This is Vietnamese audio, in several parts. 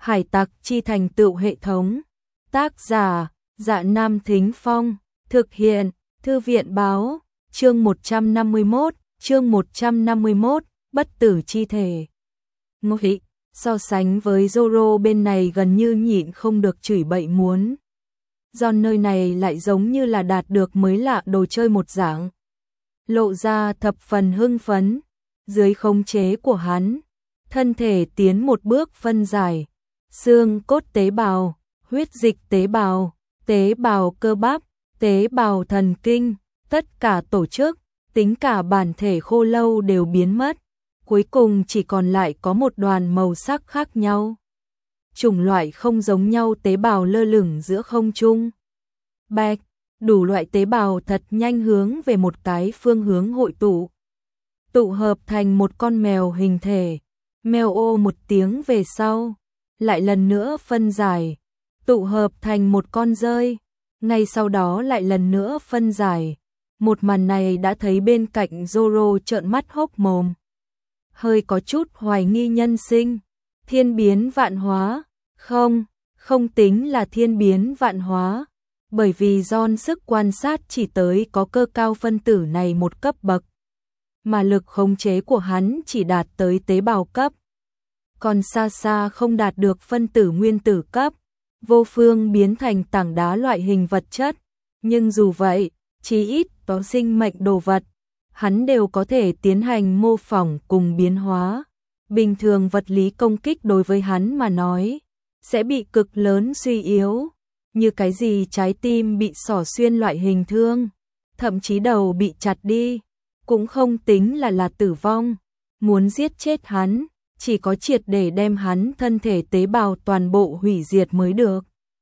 Hải tặc chi thành tựu hệ thống. Tác giả, Dạ Nam Thính Phong. Thực hiện, Thư viện Báo. Chương 151, bất tử chi thể. Ngụy, so sánh với Zoro bên này gần như nhịn không được chửi bậy muốn. Giòn nơi này lại giống như là đạt được mới lạ đồ chơi một dạng. Lộ ra thập phần hưng phấn. Dưới khống chế của hắn, thân thể tiến một bước phân giải. Xương cốt tế bào, huyết dịch tế bào cơ bắp, tế bào thần kinh, tất cả tổ chức, tính cả bản thể khô lâu đều biến mất. Cuối cùng chỉ còn lại có một đoàn màu sắc khác nhau. Chủng loại không giống nhau tế bào lơ lửng giữa không trung. Bạch, đủ loại tế bào thật nhanh hướng về một cái phương hướng hội tụ. Tụ hợp thành một con mèo hình thể. Mèo ô một tiếng về sau, lại lần nữa phân giải, tụ hợp thành một con dơi. Ngay sau đó lại lần nữa phân giải. Một màn này đã thấy bên cạnh Zoro trợn mắt hốc mồm. Hơi có chút hoài nghi nhân sinh. Thiên biến vạn hóa. Không tính là thiên biến vạn hóa. Bởi vì John sức quan sát chỉ tới có cơ cao phân tử này một cấp bậc. Mà lực khống chế của hắn chỉ đạt tới tế bào cấp. Còn xa xa không đạt được phân tử nguyên tử cấp. Vô phương biến thành tảng đá loại hình vật chất. Nhưng dù vậy, chí ít có sinh mệnh đồ vật, hắn đều có thể tiến hành mô phỏng cùng biến hóa. Bình thường vật lý công kích đối với hắn mà nói, sẽ bị cực lớn suy yếu. Như cái gì trái tim bị xỏ xuyên loại hình thương, thậm chí đầu bị chặt đi, cũng không tính là tử vong. Muốn giết chết hắn, chỉ có triệt để đem hắn thân thể tế bào toàn bộ hủy diệt mới được.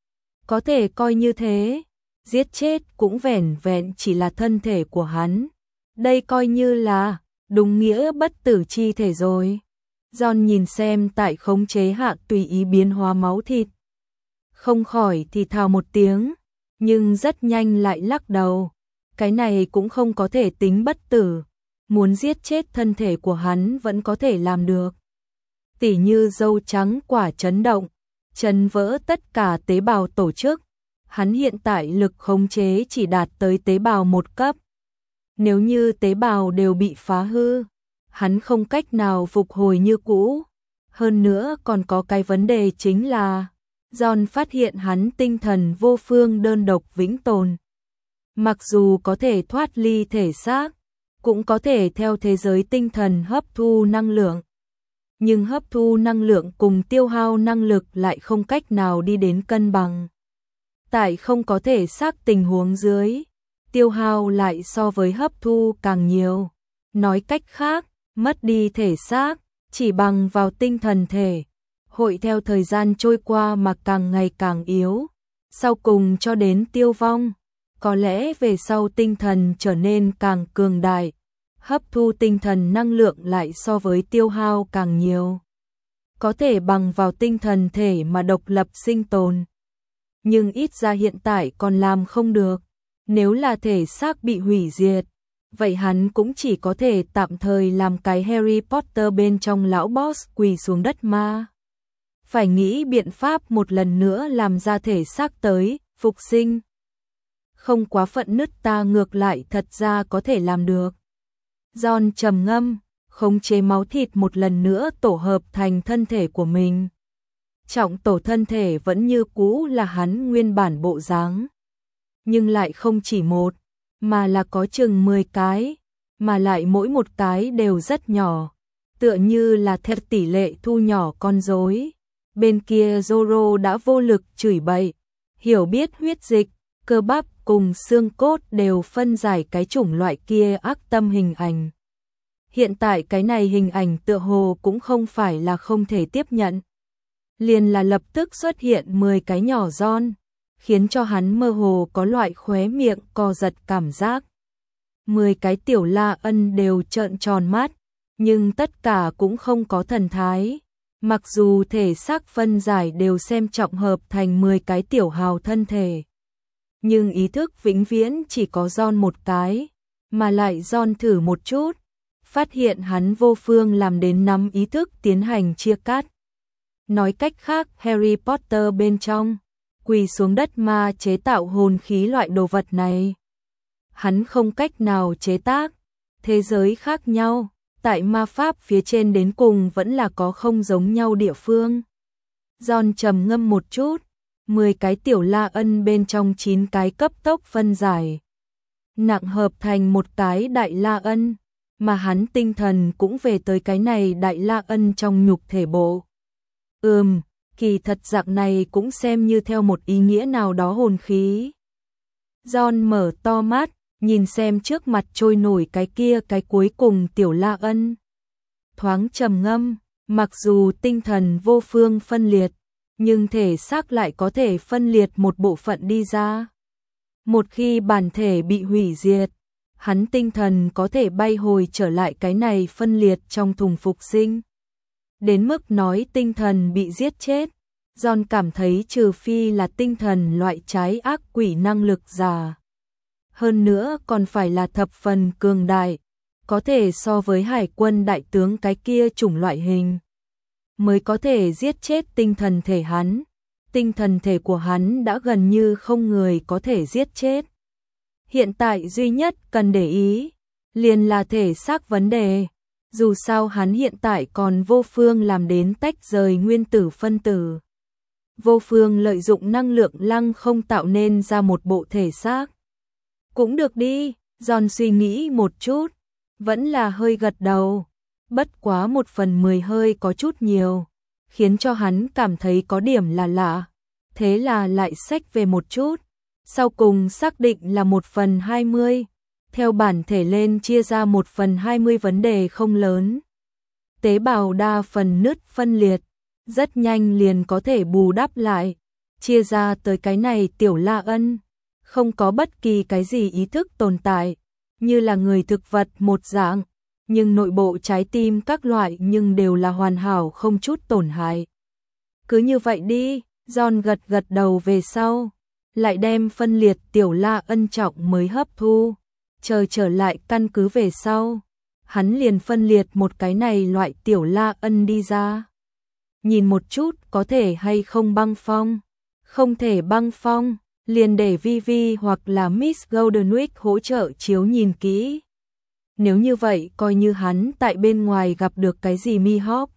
Có thể coi như thế, giết chết cũng vẻn vẹn chỉ là thân thể của hắn. Đây coi như là đúng nghĩa bất tử chi thể rồi. John nhìn xem tại khống chế hạ tùy ý biến hóa máu thịt. Không khỏi thì thào một tiếng, nhưng rất nhanh lại lắc đầu. Cái này cũng không có thể tính bất tử. Muốn giết chết thân thể của hắn vẫn có thể làm được. Tỉ như dâu trắng quả chấn động, chấn vỡ tất cả tế bào tổ chức. Hắn hiện tại lực khống chế chỉ đạt tới tế bào một cấp. Nếu như tế bào đều bị phá hư, hắn không cách nào phục hồi như cũ. Hơn nữa còn có cái vấn đề chính là John phát hiện hắn tinh thần vô phương đơn độc vĩnh tồn. Mặc dù có thể thoát ly thể xác, cũng có thể theo thế giới tinh thần hấp thu năng lượng. Nhưng hấp thu năng lượng cùng tiêu hao năng lực lại không cách nào đi đến cân bằng. Tại không có thể xác tình huống dưới, tiêu hao lại so với hấp thu càng nhiều. Nói cách khác, mất đi thể xác, chỉ bằng vào tinh thần thể, hội theo thời gian trôi qua mà càng ngày càng yếu, sau cùng cho đến tiêu vong. Có lẽ về sau tinh thần trở nên càng cường đại, hấp thu tinh thần năng lượng lại so với tiêu hao càng nhiều. Có thể bằng vào tinh thần thể mà độc lập sinh tồn. Nhưng ít ra hiện tại còn làm không được. Nếu là thể xác bị hủy diệt, vậy hắn cũng chỉ có thể tạm thời làm cái Harry Potter bên trong lão boss quỳ xuống đất ma. Phải nghĩ biện pháp một lần nữa làm ra thể xác tới, phục sinh. Không quá phận nứt ta ngược lại thật ra có thể làm được. John trầm ngâm, khống chế máu thịt một lần nữa tổ hợp thành thân thể của mình. Trọng tổ thân thể vẫn như cũ là hắn nguyên bản bộ dáng. Nhưng lại không chỉ một, mà là có chừng 10 cái, mà lại mỗi một cái đều rất nhỏ, tựa như là theo tỷ lệ thu nhỏ con rối. Bên kia Zoro đã vô lực chửi bậy, hiểu biết huyết dịch, cơ bắp cùng xương cốt đều phân giải cái chủng loại kia ác tâm hình ảnh. Hiện tại cái này hình ảnh tựa hồ cũng không phải là không thể tiếp nhận. Liền là lập tức xuất hiện 10 cái nhỏ John, khiến cho hắn mơ hồ có loại khóe miệng co giật cảm giác. 10 cái tiểu La Ân đều trợn tròn mắt, nhưng tất cả cũng không có thần thái. Mặc dù thể xác phân giải đều xem trọng hợp thành 10 cái tiểu hào thân thể, nhưng ý thức vĩnh viễn chỉ có John một cái, mà lại John thử một chút, phát hiện hắn vô phương làm đến nắm ý thức tiến hành chia cắt. Nói cách khác, Harry Potter bên trong, quỳ xuống đất mà chế tạo hồn khí loại đồ vật này. Hắn không cách nào chế tác, thế giới khác nhau, tại ma pháp phía trên đến cùng vẫn là có không giống nhau địa phương. John trầm ngâm một chút, 10 cái tiểu la ân bên trong 9 cái cấp tốc phân giải. Nặng hợp thành một cái đại la ân, mà hắn tinh thần cũng về tới cái này đại la ân trong nhục thể bộ. Kỳ thật dạng này cũng xem như theo một ý nghĩa nào đó hồn khí. John mở to mắt, nhìn xem trước mặt trôi nổi cái cuối cùng tiểu la ân. Thoáng trầm ngâm, mặc dù tinh thần vô phương phân liệt, nhưng thể xác lại có thể phân liệt một bộ phận đi ra. Một khi bản thể bị hủy diệt, hắn tinh thần có thể bay hồi trở lại cái này phân liệt trong thùng phục sinh. Đến mức nói tinh thần bị giết chết, John cảm thấy trừ phi là tinh thần loại trái ác quỷ năng lực giả. Hơn nữa còn phải là thập phần cường đại, có thể so với hải quân đại tướng cái kia chủng loại hình, mới có thể giết chết tinh thần thể hắn. Tinh thần thể của hắn đã gần như không người có thể giết chết. Hiện tại duy nhất cần để ý, liền là thể xác vấn đề. Dù sao hắn hiện tại còn vô phương làm đến tách rời nguyên tử phân tử. Vô phương lợi dụng năng lượng lăng không tạo nên ra một bộ thể xác. Cũng được đi, John suy nghĩ một chút, vẫn là hơi gật đầu. Bất quá 1/10 hơi có chút nhiều, khiến cho hắn cảm thấy có điểm là lạ. Thế là lại xách về một chút, sau cùng xác định là 1/20. Theo bản thể lên chia ra 1/20 vấn đề không lớn. Tế bào đa phần nứt phân liệt, rất nhanh liền có thể bù đắp lại. Chia ra tới cái này tiểu la ân, không có bất kỳ cái gì ý thức tồn tại, như là người thực vật một dạng, nhưng nội bộ trái tim các loại nhưng đều là hoàn hảo không chút tổn hại. Cứ như vậy đi, John gật đầu về sau, lại đem phân liệt tiểu la ân trọng mới hấp thu. Chờ trở lại căn cứ về sau, hắn liền phân liệt một cái này loại tiểu la ân đi ra. Nhìn một chút có thể hay không băng phong. Không thể băng phong, liền để Vivi hoặc là Miss Goldenwick hỗ trợ chiếu nhìn kỹ. Nếu như vậy coi như hắn tại bên ngoài gặp được cái gì Mihawk.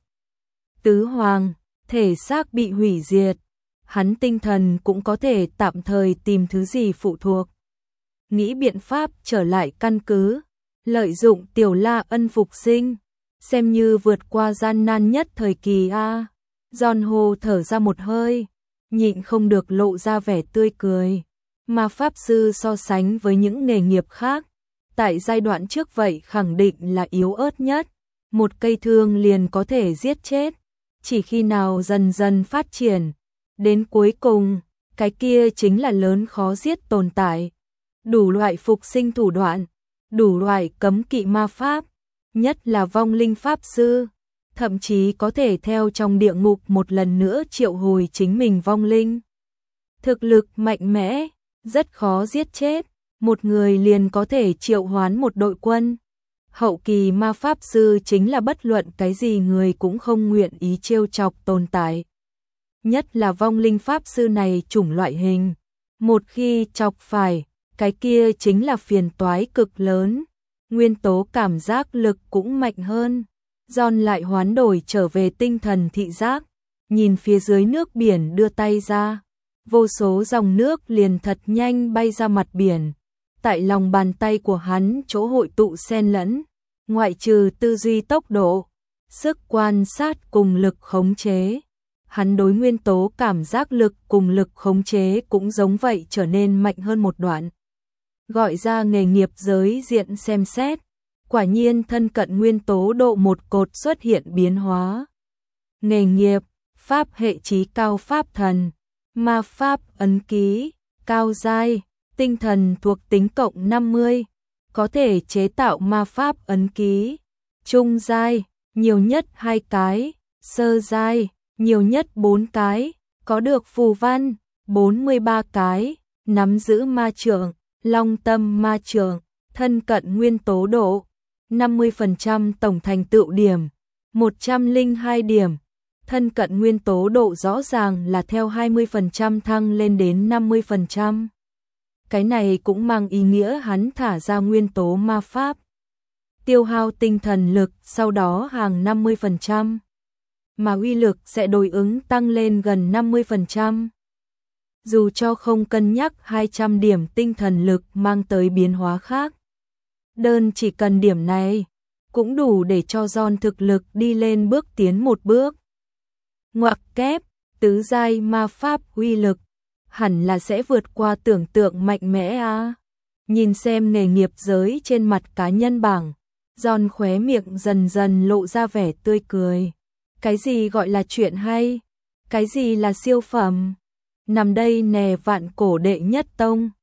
Tứ Hoàng, thể xác bị hủy diệt, hắn tinh thần cũng có thể tạm thời tìm thứ gì phụ thuộc. Nghĩ biện pháp trở lại căn cứ, lợi dụng tiểu la ân phục sinh, xem như vượt qua gian nan nhất thời kỳ a. John Ho thở ra một hơi, nhịn không được lộ ra vẻ tươi cười. Mà pháp sư so sánh với những nghề nghiệp khác, tại giai đoạn trước vậy khẳng định là yếu ớt nhất, một cây thương liền có thể giết chết, chỉ khi nào dần dần phát triển, đến cuối cùng, cái kia chính là lớn khó giết tồn tại. Đủ loại phục sinh thủ đoạn, đủ loại cấm kỵ ma pháp, nhất là vong linh pháp sư, thậm chí có thể theo trong địa ngục một lần nữa triệu hồi chính mình vong linh. Thực lực mạnh mẽ, rất khó giết chết, một người liền có thể triệu hoán một đội quân. Hậu kỳ ma pháp sư chính là bất luận cái gì người cũng không nguyện ý trêu chọc tồn tại. Nhất là vong linh pháp sư này chủng loại hình, một khi chọc phải, cái kia chính là phiền toái cực lớn. Nguyên tố cảm giác lực cũng mạnh hơn. John lại hoán đổi trở về tinh thần thị giác, nhìn phía dưới nước biển đưa tay ra. Vô số dòng nước liền thật nhanh bay ra mặt biển. Tại lòng bàn tay của hắn chỗ hội tụ xen lẫn, ngoại trừ tư duy tốc độ, sức quan sát cùng lực khống chế. Hắn đối nguyên tố cảm giác lực cùng lực khống chế cũng giống vậy trở nên mạnh hơn một đoạn. Gọi ra nghề nghiệp giới diện xem xét, quả nhiên thân cận nguyên tố độ một cột xuất hiện biến hóa. Nghề nghiệp, pháp hệ trí cao pháp thần, ma pháp ấn ký, cao giai, tinh thần thuộc tính cộng 50, có thể chế tạo ma pháp ấn ký, trung giai, nhiều nhất 2 cái, sơ giai, nhiều nhất 4 cái, có được phù văn, 43 cái, nắm giữ ma trượng, long tâm ma trượng, thân cận nguyên tố độ, 50% tổng thành tựu điểm, 102 điểm, thân cận nguyên tố độ rõ ràng là theo 20% thăng lên đến 50%. Cái này cũng mang ý nghĩa hắn thả ra nguyên tố ma pháp, tiêu hao tinh thần lực sau đó hàng 50%, mà uy lực sẽ đối ứng tăng lên gần 50%. Dù cho không cân nhắc 200 điểm tinh thần lực mang tới biến hóa khác, đơn chỉ cần điểm này cũng đủ để cho John thực lực đi lên bước tiến một bước. Ngoặc kép, tứ giai ma pháp uy lực hẳn là sẽ vượt qua tưởng tượng mạnh mẽ à. Nhìn xem nghề nghiệp giới trên mặt cá nhân bảng, John khóe miệng dần dần lộ ra vẻ tươi cười. Cái gì gọi là chuyện hay? Cái gì là siêu phẩm? Nằm đây nè vạn cổ đệ nhất tông.